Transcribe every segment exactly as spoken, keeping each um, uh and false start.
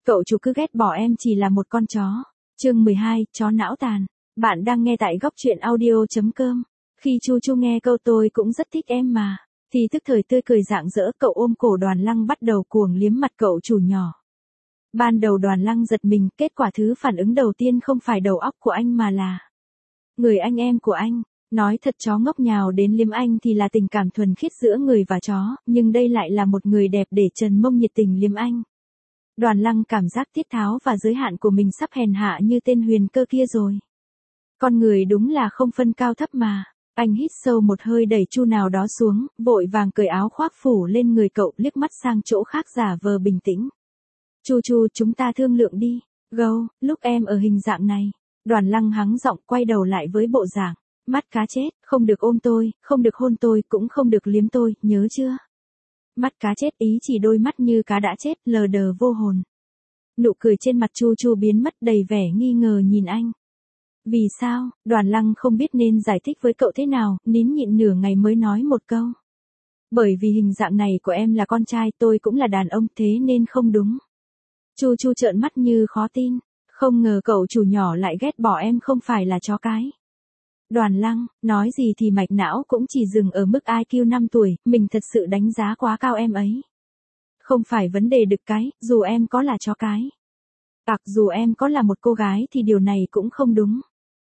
Cậu chủ cứ ghét bỏ em chỉ là một con chó. Chương mười hai, chó não tàn. Bạn đang nghe tại góc truyện audio.com. Khi Chu Chu nghe câu tôi cũng rất thích em mà, thì tức thời tươi cười rạng rỡ, cậu ôm cổ Đoàn Lăng bắt đầu cuồng liếm mặt cậu chủ nhỏ. Ban đầu Đoàn Lăng giật mình, kết quả thứ phản ứng đầu tiên không phải đầu óc của anh mà là người anh em của anh. Nói thật, chó ngốc nhào đến liếm anh thì là tình cảm thuần khiết giữa người và chó, nhưng đây lại là một người đẹp để trần mông nhiệt tình liếm anh. Đoàn Lăng cảm giác tiết tháo và giới hạn của mình sắp hèn hạ như tên huyền cơ kia rồi. Con người đúng là không phân cao thấp mà. Anh hít sâu một hơi đẩy Chu nào đó xuống, vội vàng cởi áo khoác phủ lên người cậu, liếc mắt sang chỗ khác giả vờ bình tĩnh. Chu Chu, chúng ta thương lượng đi. Gâu, lúc em ở hình dạng này. Đoàn Lăng hắng giọng quay đầu lại với bộ dạng mắt cá chết, không được ôm tôi, không được hôn tôi, cũng không được liếm tôi, nhớ chưa? Mắt cá chết ý chỉ đôi mắt như cá đã chết, lờ đờ vô hồn. Nụ cười trên mặt Chu Chu biến mất, đầy vẻ nghi ngờ nhìn anh. Vì sao? Đoàn Lăng không biết nên giải thích với cậu thế nào, nín nhịn nửa ngày mới nói một câu. Bởi vì hình dạng này của em là con trai, tôi cũng là đàn ông, thế nên không đúng. Chu Chu trợn mắt như khó tin, không ngờ cậu chủ nhỏ lại ghét bỏ em không phải là chó cái. Đoàn Lăng, nói gì thì mạch não cũng chỉ dừng ở mức i kiu năm tuổi, mình thật sự đánh giá quá cao em ấy. Không phải vấn đề đực cái, dù em có là chó cái. Hoặc dù em có là một cô gái thì điều này cũng không đúng.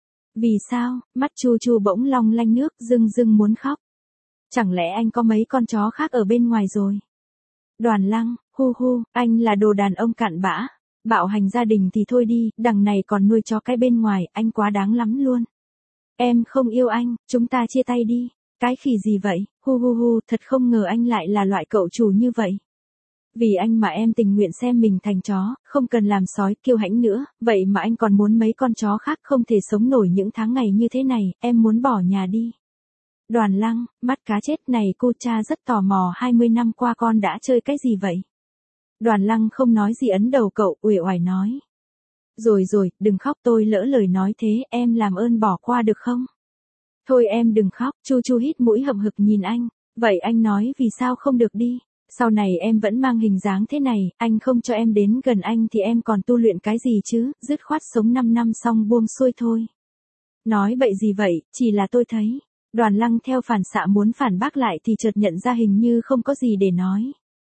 Vì sao? Mắt Chu Chu bỗng long lanh nước, rưng rưng muốn khóc. Chẳng lẽ anh có mấy con chó khác ở bên ngoài rồi? Đoàn Lăng, hu hu, anh là đồ đàn ông cặn bã. Bạo hành gia đình thì thôi đi, đằng này còn nuôi chó cái bên ngoài, anh quá đáng lắm luôn. Em không yêu anh, chúng ta chia tay đi. Cái khỉ gì vậy? Hu hu hu, thật không ngờ anh lại là loại cậu chủ như vậy. Vì anh mà em tình nguyện xem mình thành chó, không cần làm sói kiêu hãnh nữa, vậy mà anh còn muốn mấy con chó khác không thể sống nổi những tháng ngày như thế này, em muốn bỏ nhà đi. Đoàn Lăng, mắt cá chết này, cô cha rất tò mò, hai mươi năm qua con đã chơi cái gì vậy? Đoàn Lăng không nói gì, ấn đầu cậu, uể oải nói. Rồi rồi, đừng khóc, tôi lỡ lời nói thế, em làm ơn bỏ qua được không? Thôi em đừng khóc. Chu Chu hít mũi hậm hực nhìn anh. Vậy anh nói vì sao không được đi? Sau này em vẫn mang hình dáng thế này, anh không cho em đến gần anh thì em còn tu luyện cái gì chứ, dứt khoát sống năm năm xong buông xuôi thôi. Nói bậy gì vậy, chỉ là tôi thấy. Đoàn Lăng theo phản xạ muốn phản bác lại thì chợt nhận ra hình như không có gì để nói.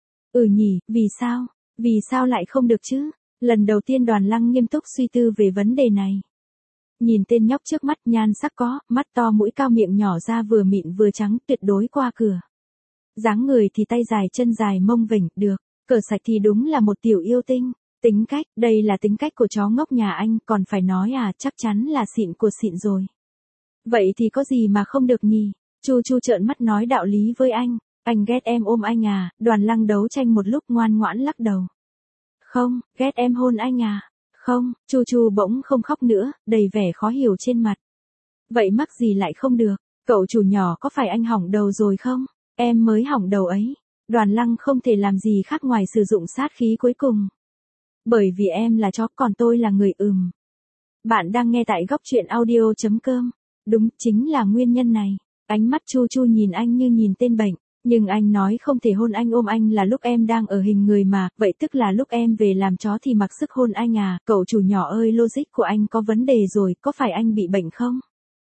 Ừ nhỉ, vì sao? Vì sao lại không được chứ? Lần đầu tiên Đoàn Lăng nghiêm túc suy tư về vấn đề này. Nhìn tên nhóc trước mắt, nhan sắc có, mắt to mũi cao miệng nhỏ ra vừa mịn vừa trắng, tuyệt đối qua cửa. Dáng người thì tay dài chân dài mông vểnh, được, cờ sạch thì đúng là một tiểu yêu tinh. Tính cách, đây là tính cách của chó ngốc nhà anh, còn phải nói à, chắc chắn là xịn của xịn rồi. Vậy thì có gì mà không được nhỉ? Chu Chu trợn mắt nói đạo lý với anh. Anh ghét em ôm anh à? Đoàn Lăng đấu tranh một lúc ngoan ngoãn lắc đầu. Không, ghét em hôn anh à? Không. Chu Chu bỗng không khóc nữa, đầy vẻ khó hiểu trên mặt. Vậy mắc gì lại không được? Cậu chủ nhỏ, có phải anh hỏng đầu rồi không? Em mới hỏng đầu ấy. Đoàn Lăng không thể làm gì khác ngoài sử dụng sát khí cuối cùng. Bởi vì em là chó, còn tôi là người ừm. Bạn đang nghe tại góc truyện audio.com. Đúng, chính là nguyên nhân này. Ánh mắt Chu Chu nhìn anh như nhìn tên bệnh. Nhưng anh nói không thể hôn anh ôm anh là lúc em đang ở hình người mà, vậy tức là lúc em về làm chó thì mặc sức hôn anh à? Cậu chủ nhỏ ơi, logic của anh có vấn đề rồi, có phải anh bị bệnh không?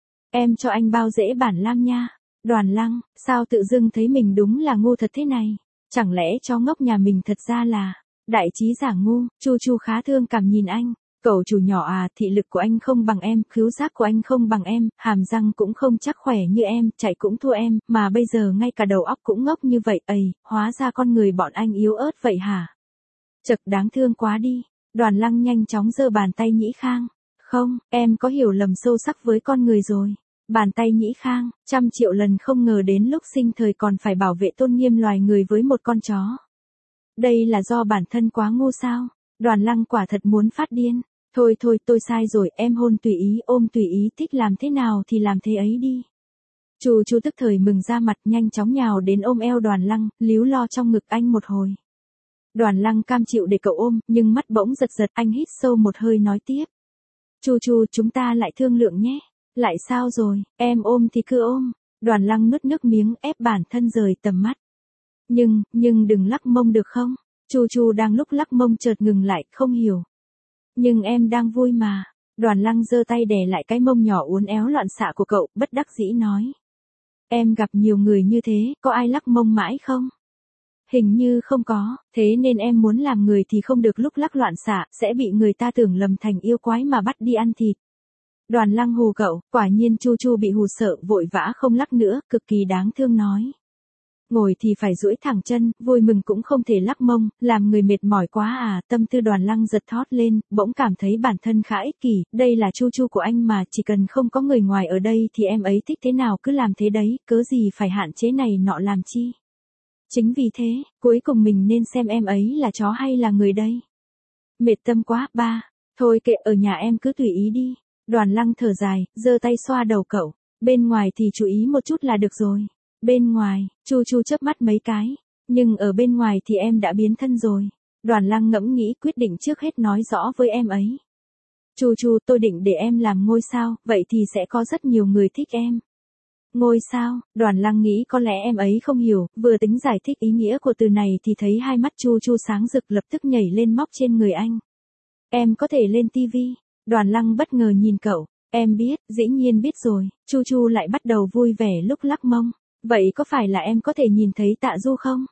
Em cho anh bao dễ bản lam nha. Đoàn Lăng, sao tự dưng thấy mình đúng là ngu thật thế này? Chẳng lẽ chó ngốc nhà mình thật ra là đại trí giả ngu? Chu Chu khá thương cảm nhìn anh. Cậu chủ nhỏ à, thị lực của anh không bằng em, khứu giác của anh không bằng em, hàm răng cũng không chắc khỏe như em, chạy cũng thua em, mà bây giờ ngay cả đầu óc cũng ngốc như vậy, ầy, hóa ra con người bọn anh yếu ớt vậy hả? Chật, đáng thương quá đi. Đoàn Lăng nhanh chóng giơ bàn tay Nhĩ Khang. Không, em có hiểu lầm sâu sắc với con người rồi. Bàn tay Nhĩ Khang, trăm triệu lần không ngờ đến lúc sinh thời còn phải bảo vệ tôn nghiêm loài người với một con chó. Đây là do bản thân quá ngu sao? Đoàn Lăng quả thật muốn phát điên. Thôi thôi, tôi sai rồi, em hôn tùy ý, ôm tùy ý, thích làm thế nào thì làm thế ấy đi. Chu Chu tức thời mừng ra mặt, nhanh chóng nhào đến ôm eo Đoàn Lăng, líu lo trong ngực anh một hồi. Đoàn Lăng cam chịu để cậu ôm, nhưng mắt bỗng giật giật, anh hít sâu một hơi nói tiếp. Chu Chu, chúng ta lại thương lượng nhé. Lại sao rồi, em ôm thì cứ ôm. Đoàn Lăng nuốt nước miếng, ép bản thân rời tầm mắt. Nhưng, nhưng đừng lắc mông được không? Chu Chu đang lúc lắc mông chợt ngừng lại, không hiểu. Nhưng em đang vui mà. Đoàn Lăng giơ tay đè lại cái mông nhỏ uốn éo loạn xạ của cậu, bất đắc dĩ nói. Em gặp nhiều người như thế, có ai lắc mông mãi không? Hình như không có, thế nên em muốn làm người thì không được lúc lắc loạn xạ, sẽ bị người ta tưởng lầm thành yêu quái mà bắt đi ăn thịt. Đoàn Lăng hù cậu, quả nhiên Chu Chu bị hù sợ, vội vã không lắc nữa, cực kỳ đáng thương nói. Ngồi thì phải duỗi thẳng chân, vui mừng cũng không thể lắc mông, làm người mệt mỏi quá à, tâm tư Đoàn Lăng giật thót lên, bỗng cảm thấy bản thân khá ích kỷ, đây là Chu Chu của anh mà, chỉ cần không có người ngoài ở đây thì em ấy thích thế nào cứ làm thế đấy, cớ gì phải hạn chế này nọ làm chi. Chính vì thế, cuối cùng mình nên xem em ấy là chó hay là người đây. Mệt tâm quá, ba, thôi kệ ở nhà em cứ tùy ý đi. Đoàn Lăng thở dài, giơ tay xoa đầu cậu, bên ngoài thì chú ý một chút là được rồi. Bên ngoài, Chu Chu chớp mắt mấy cái, nhưng ở bên ngoài thì em đã biến thân rồi. Đoàn Lăng ngẫm nghĩ quyết định trước hết nói rõ với em ấy. Chu Chu, tôi định để em làm ngôi sao, vậy thì sẽ có rất nhiều người thích em. Ngôi sao, Đoàn Lăng nghĩ có lẽ em ấy không hiểu, vừa tính giải thích ý nghĩa của từ này thì thấy hai mắt Chu Chu sáng rực lập tức nhảy lên móc trên người anh. Em có thể lên tivi. Đoàn Lăng bất ngờ nhìn cậu, em biết, dĩ nhiên biết rồi, Chu Chu lại bắt đầu vui vẻ lúc lắc mông. Vậy có phải là em có thể nhìn thấy Tạ Du không?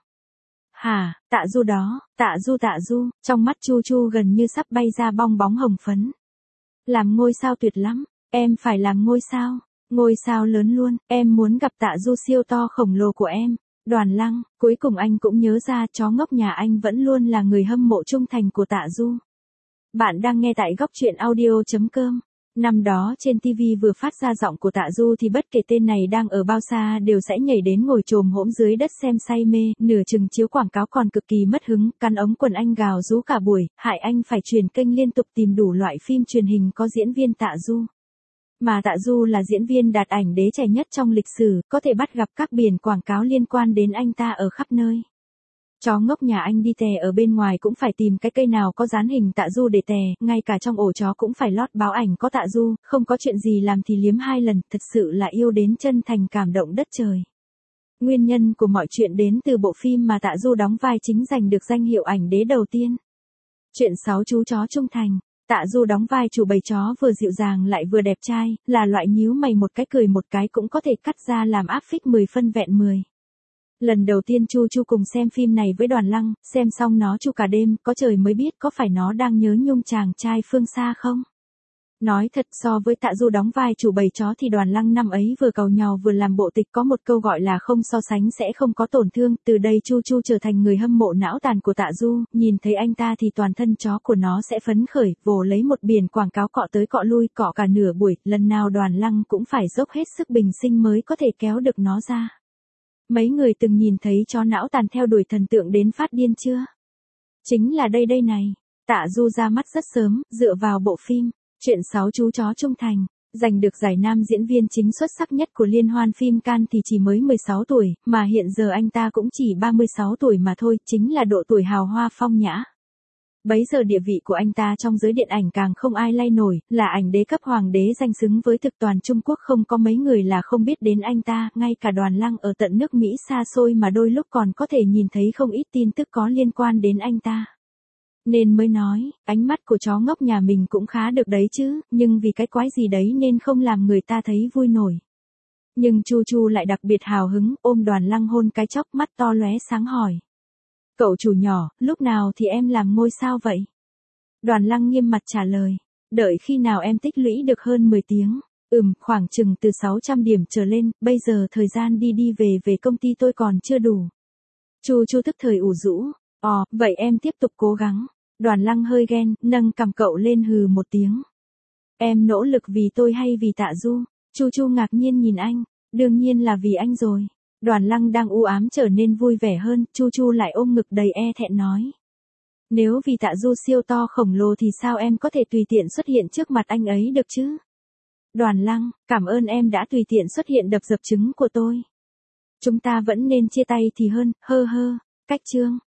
Hả, Tạ Du đó, Tạ Du Tạ Du, trong mắt Chu Chu gần như sắp bay ra bong bóng hồng phấn. Làm ngôi sao tuyệt lắm, em phải làm ngôi sao, ngôi sao lớn luôn, em muốn gặp Tạ Du siêu to khổng lồ của em. Đoàn Lăng, cuối cùng anh cũng nhớ ra chó ngốc nhà anh vẫn luôn là người hâm mộ trung thành của Tạ Du. Bạn đang nghe tại góc truyện audio.com. Năm đó trên ti vi vừa phát ra giọng của Tạ Du thì bất kể tên này đang ở bao xa đều sẽ nhảy đến ngồi chồm hổm dưới đất xem say mê, nửa chừng chiếu quảng cáo còn cực kỳ mất hứng, cắn ống quần anh gào rú cả buổi, hại anh phải chuyển kênh liên tục tìm đủ loại phim truyền hình có diễn viên Tạ Du. Mà Tạ Du là diễn viên đạt ảnh đế trẻ nhất trong lịch sử, có thể bắt gặp các biển quảng cáo liên quan đến anh ta ở khắp nơi. Chó ngốc nhà anh đi tè ở bên ngoài cũng phải tìm cái cây nào có dán hình Tạ Du để tè, ngay cả trong ổ chó cũng phải lót báo ảnh có Tạ Du, không có chuyện gì làm thì liếm hai lần, thật sự là yêu đến chân thành cảm động đất trời. Nguyên nhân của mọi chuyện đến từ bộ phim mà Tạ Du đóng vai chính giành được danh hiệu ảnh đế đầu tiên. Chuyện sáu chú chó trung thành. Tạ Du đóng vai chủ bầy chó vừa dịu dàng lại vừa đẹp trai, là loại nhíu mày một cái cười một cái cũng có thể cắt ra làm áp phích mười phân vẹn mười. Lần đầu tiên Chu Chu cùng xem phim này với Đoàn Lăng, xem xong nó chu cả đêm, có trời mới biết có phải nó đang nhớ nhung chàng trai phương xa không? Nói thật, so với Tạ Du đóng vai chủ bầy chó thì Đoàn Lăng năm ấy vừa cầu nhàu vừa làm bộ tịch, có một câu gọi là không so sánh sẽ không có tổn thương, từ đây Chu Chu trở thành người hâm mộ não tàn của Tạ Du, nhìn thấy anh ta thì toàn thân chó của nó sẽ phấn khởi, vồ lấy một biển quảng cáo cọ tới cọ lui, cọ cả nửa buổi, lần nào Đoàn Lăng cũng phải dốc hết sức bình sinh mới có thể kéo được nó ra. Mấy người từng nhìn thấy chó não tàn theo đuổi thần tượng đến phát điên chưa? Chính là đây đây này. Tạ Du ra mắt rất sớm, dựa vào bộ phim Chuyện sáu chú chó trung thành, giành được giải nam diễn viên chính xuất sắc nhất của liên hoan phim Cannes thì chỉ mới mười sáu tuổi, mà hiện giờ anh ta cũng chỉ ba mươi sáu tuổi mà thôi, chính là độ tuổi hào hoa phong nhã. Bấy giờ địa vị của anh ta trong giới điện ảnh càng không ai lay nổi, là ảnh đế cấp hoàng đế danh xứng với thực toàn Trung Quốc, không có mấy người là không biết đến anh ta, ngay cả Đoàn Lăng ở tận nước Mỹ xa xôi mà đôi lúc còn có thể nhìn thấy không ít tin tức có liên quan đến anh ta. Nên mới nói, ánh mắt của chó ngốc nhà mình cũng khá được đấy chứ, nhưng vì cái quái gì đấy nên không làm người ta thấy vui nổi. Nhưng Chu Chu lại đặc biệt hào hứng, ôm Đoàn Lăng hôn cái chóc, mắt to lóe sáng hỏi. Cậu chủ nhỏ, lúc nào thì em làm ngôi sao vậy? Đoàn Lăng nghiêm mặt trả lời. Đợi khi nào em tích lũy được hơn mười tiếng. Ừm, khoảng chừng từ sáu trăm điểm trở lên, bây giờ thời gian đi đi về về công ty tôi còn chưa đủ. Chu Chu tức thời ủ rũ. Ồ, vậy em tiếp tục cố gắng. Đoàn Lăng hơi ghen, nâng cằm cậu lên hừ một tiếng. Em nỗ lực vì tôi hay vì Tạ Du? Chu Chu ngạc nhiên nhìn anh. Đương nhiên là vì anh rồi. Đoàn Lăng đang u ám trở nên vui vẻ hơn, Chu Chu lại ôm ngực đầy e thẹn nói. Nếu vì Tạ Du siêu to khổng lồ thì sao em có thể tùy tiện xuất hiện trước mặt anh ấy được chứ? Đoàn Lăng, cảm ơn em đã tùy tiện xuất hiện đập dập trứng của tôi. Chúng ta vẫn nên chia tay thì hơn, hơ hơ, cách chương.